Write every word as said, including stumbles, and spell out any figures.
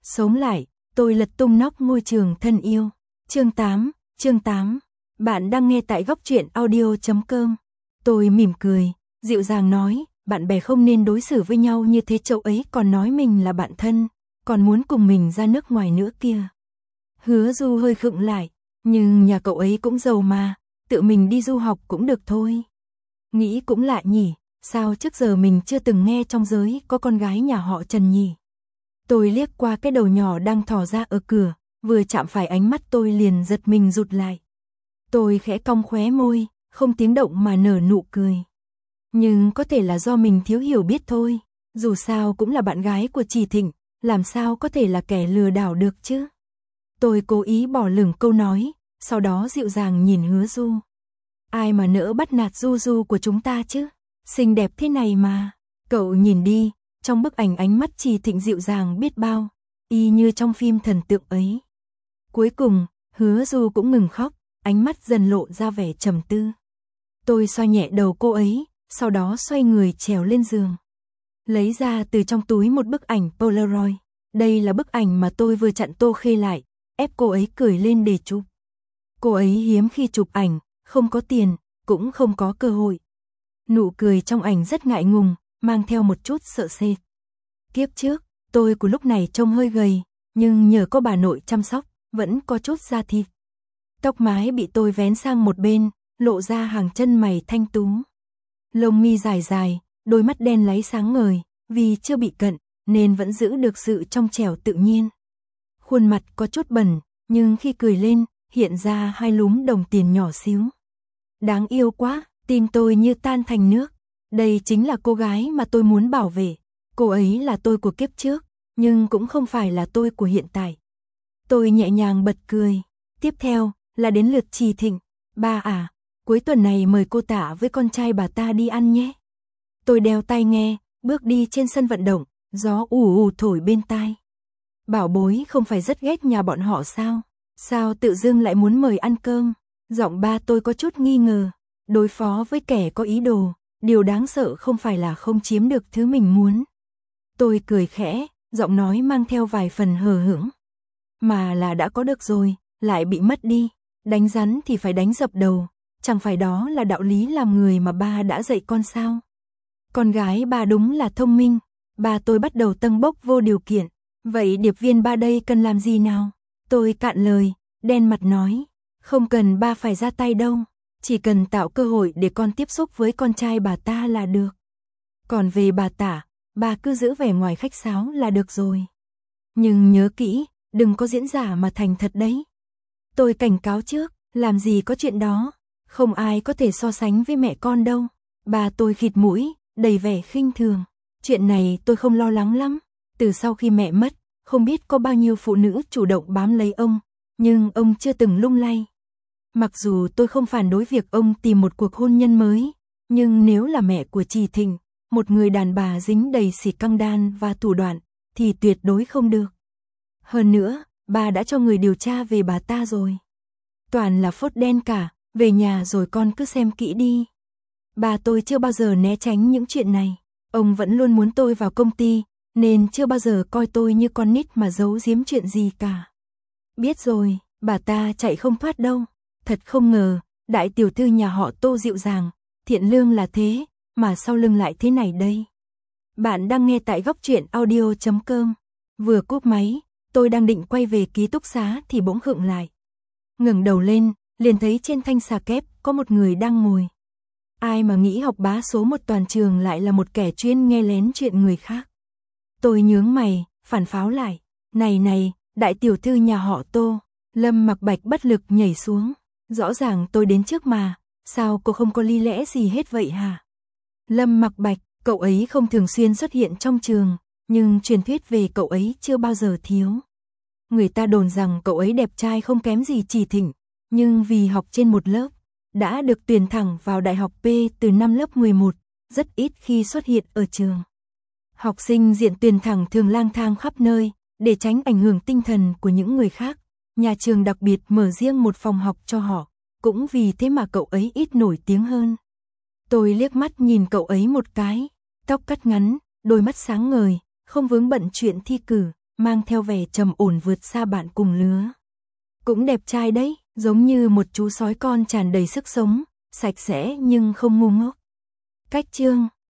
Sống lại, tôi lật tung nóc ngôi trường thân yêu. Chương tám, chương tám. Bạn đang nghe tại góc truyện audio chấm com. Tôi mỉm cười, dịu dàng nói, bạn bè không nên đối xử với nhau như thế, cậu ấy còn nói mình là bạn thân, còn muốn cùng mình ra nước ngoài nữa kia. Hứa Du hơi khựng lại, nhưng nhà cậu ấy cũng giàu mà, tự mình đi du học cũng được thôi. Nghĩ cũng lạ nhỉ, sao trước giờ mình chưa từng nghe trong giới có con gái nhà họ Trần nhỉ. Tôi liếc qua cái đầu nhỏ đang thò ra ở cửa, vừa chạm phải ánh mắt tôi liền giật mình rụt lại. Tôi khẽ cong khóe môi, không tiếng động mà nở nụ cười. Nhưng có thể là do mình thiếu hiểu biết thôi, dù sao cũng là bạn gái của Trì Thịnh, làm sao có thể là kẻ lừa đảo được chứ. Tôi cố ý bỏ lửng câu nói, sau đó dịu dàng nhìn Hứa Du. Ai mà nỡ bắt nạt Du Du của chúng ta chứ, xinh đẹp thế này mà. Cậu nhìn đi, trong bức ảnh ánh mắt Trì Thịnh dịu dàng biết bao, y như trong phim thần tượng ấy. Cuối cùng, Hứa Du cũng ngừng khóc, ánh mắt dần lộ ra vẻ trầm tư. Tôi xoa nhẹ đầu cô ấy, sau đó xoay người trèo lên giường. Lấy ra từ trong túi một bức ảnh Polaroid. Đây là bức ảnh mà tôi vừa chặn Tô Khê lại, ép cô ấy cười lên để chụp. Cô ấy hiếm khi chụp ảnh, không có tiền, cũng không có cơ hội. Nụ cười trong ảnh rất ngại ngùng, mang theo một chút sợ sệt. Kiếp trước, tôi của lúc này trông hơi gầy, nhưng nhờ có bà nội chăm sóc, vẫn có chút da thịt. Tóc mái bị tôi vén sang một bên, lộ ra hàng chân mày thanh tú. Lông mi dài dài, đôi mắt đen láy sáng ngời, vì chưa bị cận, nên vẫn giữ được sự trong trẻo tự nhiên. Khuôn mặt có chút bẩn, nhưng khi cười lên, hiện ra hai lúm đồng tiền nhỏ xíu. Đáng yêu quá, tim tôi như tan thành nước. Đây chính là cô gái mà tôi muốn bảo vệ. Cô ấy là tôi của kiếp trước, nhưng cũng không phải là tôi của hiện tại. Tôi nhẹ nhàng bật cười. Tiếp theo, là đến lượt Trì Thịnh. Ba à, cuối tuần này mời cô Tạ với con trai bà ta đi ăn nhé. Tôi đeo tai nghe, bước đi trên sân vận động, gió ù ù thổi bên tai. Bảo bối không phải rất ghét nhà bọn họ sao? Sao tự dưng lại muốn mời ăn cơm? Giọng ba tôi có chút nghi ngờ. Đối phó với kẻ có ý đồ, điều đáng sợ không phải là không chiếm được thứ mình muốn. Tôi cười khẽ, giọng nói mang theo vài phần hờ hững. Mà là đã có được rồi, lại bị mất đi. Đánh rắn thì phải đánh dập đầu, chẳng phải đó là đạo lý làm người mà ba đã dạy con sao? Con gái ba đúng là thông minh. Ba tôi bắt đầu tâng bốc vô điều kiện. Vậy điệp viên ba đây cần làm gì nào? Tôi cạn lời, đen mặt nói. Không cần ba phải ra tay đâu. Chỉ cần tạo cơ hội để con tiếp xúc với con trai bà ta là được. Còn về bà Tả, bà cứ giữ vẻ ngoài khách sáo là được rồi. Nhưng nhớ kỹ, đừng có diễn giả mà thành thật đấy. Tôi cảnh cáo trước, làm gì có chuyện đó. Không ai có thể so sánh với mẹ con đâu. Bà tôi khịt mũi, đầy vẻ khinh thường. Chuyện này tôi không lo lắng lắm. Từ sau khi mẹ mất, không biết có bao nhiêu phụ nữ chủ động bám lấy ông, nhưng ông chưa từng lung lay. Mặc dù tôi không phản đối việc ông tìm một cuộc hôn nhân mới, nhưng nếu là mẹ của Trì Thịnh, một người đàn bà dính đầy xỉ căng đan và thủ đoạn, thì tuyệt đối không được. Hơn nữa, bà đã cho người điều tra về bà ta rồi. Toàn là phốt đen cả, về nhà rồi con cứ xem kỹ đi. Bà tôi chưa bao giờ né tránh những chuyện này. Ông vẫn luôn muốn tôi vào công ty, nên chưa bao giờ coi tôi như con nít mà giấu giếm chuyện gì cả. Biết rồi, bà ta chạy không thoát đâu. Thật không ngờ, đại tiểu thư nhà họ Tô dịu dàng, thiện lương là thế, mà sau lưng lại thế này đây. Bạn đang nghe tại góc truyện audio chấm com. Vừa cúp máy, tôi đang định quay về ký túc xá thì bỗng khựng lại. Ngẩng đầu lên, liền thấy trên thanh xà kép có một người đang ngồi. Ai mà nghĩ học bá số một toàn trường lại là một kẻ chuyên nghe lén chuyện người khác. Tôi nhướng mày, phản pháo lại. Này này, đại tiểu thư nhà họ Tô. Lâm Mặc Bạch bất lực nhảy xuống. Rõ ràng tôi đến trước mà, sao cô không có lý lẽ gì hết vậy hả? Lâm Mặc Bạch, cậu ấy không thường xuyên xuất hiện trong trường, nhưng truyền thuyết về cậu ấy chưa bao giờ thiếu. Người ta đồn rằng cậu ấy đẹp trai không kém gì Trì Thịnh, nhưng vì học trên một lớp, đã được tuyển thẳng vào đại học P từ năm lớp mười một, rất ít khi xuất hiện ở trường. Học sinh diện tuyển thẳng thường lang thang khắp nơi, để tránh ảnh hưởng tinh thần của những người khác. Nhà trường đặc biệt mở riêng một phòng học cho họ, cũng vì thế mà cậu ấy ít nổi tiếng hơn. Tôi liếc mắt nhìn cậu ấy một cái, tóc cắt ngắn, đôi mắt sáng ngời, không vướng bận chuyện thi cử, mang theo vẻ trầm ổn vượt xa bạn cùng lứa. Cũng đẹp trai đấy, giống như một chú sói con tràn đầy sức sống, sạch sẽ nhưng không ngu ngốc. Cách chương